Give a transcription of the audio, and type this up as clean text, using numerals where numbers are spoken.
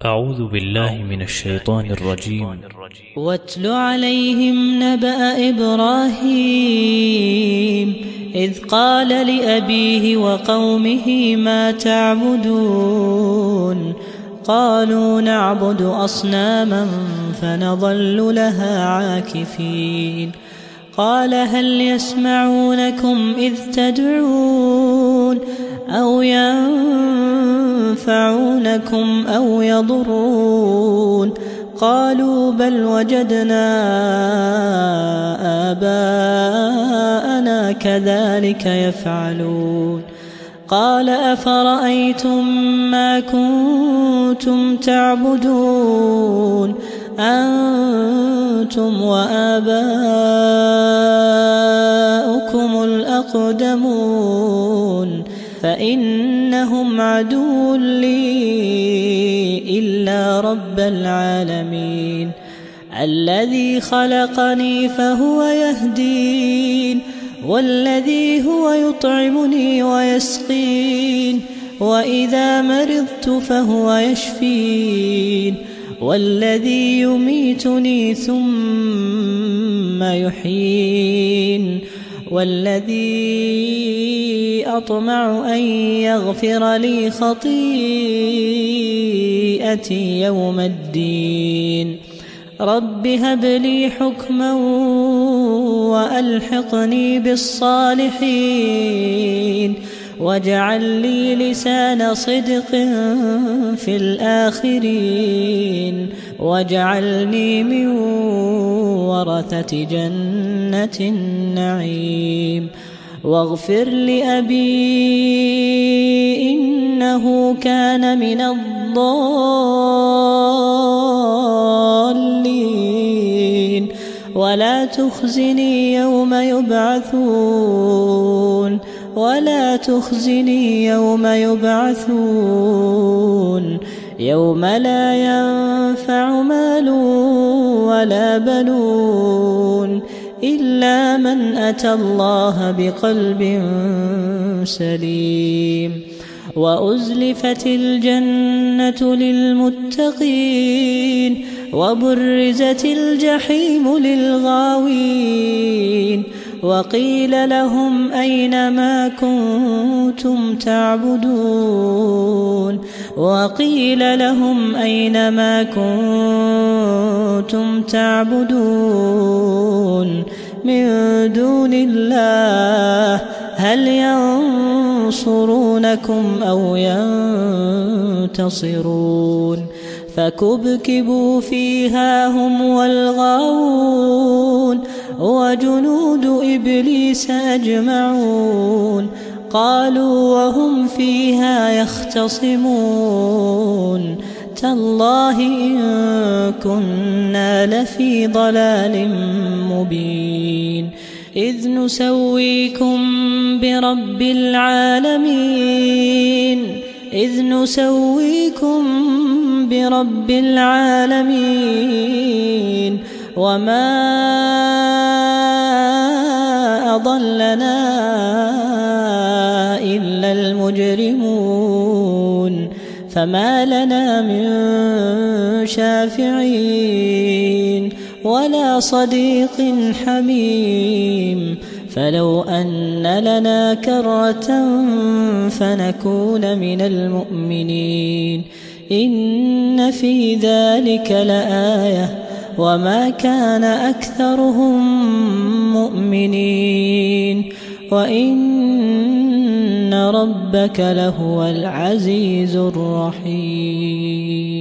أعوذ بالله من الشيطان الرجيم. واتل عليهم نبأ إبراهيم إذ قال لأبيه وقومه ما تعبدون قالوا نعبد أصناما فنظل لها عاكفين قال هل يسمعونكم إذ تدعون أو ينفعونكم أو يضرون قالوا بل وجدنا آباءنا كذلك يفعلون قال أفرأيتم ما كنتم تعبدون أنتم وآباؤكم الأقدمون فإنهم عدو لي إلا رب العالمين الذي خلقني فهو يهدين والذي هو يطعمني ويسقين وإذا مرضت فهو يشفين والذي يميتني ثم يحيين والذي أطمع أن يغفر لي خطيئتي يوم الدين رب هب لي حكما وألحقني بالصالحين واجعل لي لسان صدق في الآخرين واجعلني من ورثة جنة النعيم واغفر لأبي إنه كان من الضالين ولا تخزني يوم يبعثون يوم لا ينفع مال ولا بنون إلا من أتى الله بقلب سليم وأزلفت الجنة للمتقين وبرزت الجحيم للغاوين وقيل لهم أين ما كنتم تعبدون من دون الله هل ينصرونكم أو ينتصرون فكبكبوا فيها هم والغاوون وجنود إبليس أجمعون قالوا وهم فيها يختصمون تالله إن كنا لفي ضلال مبين إذ نسويكم برب العالمين وما أضلنا إلا المجرمون فما لنا من شافعين ولا صديق حميم فلو أن لنا كرة فنكون من المؤمنين إن في ذلك لآية وما كان أكثرهم مؤمنين وإن ربك لهو العزيز الرحيم.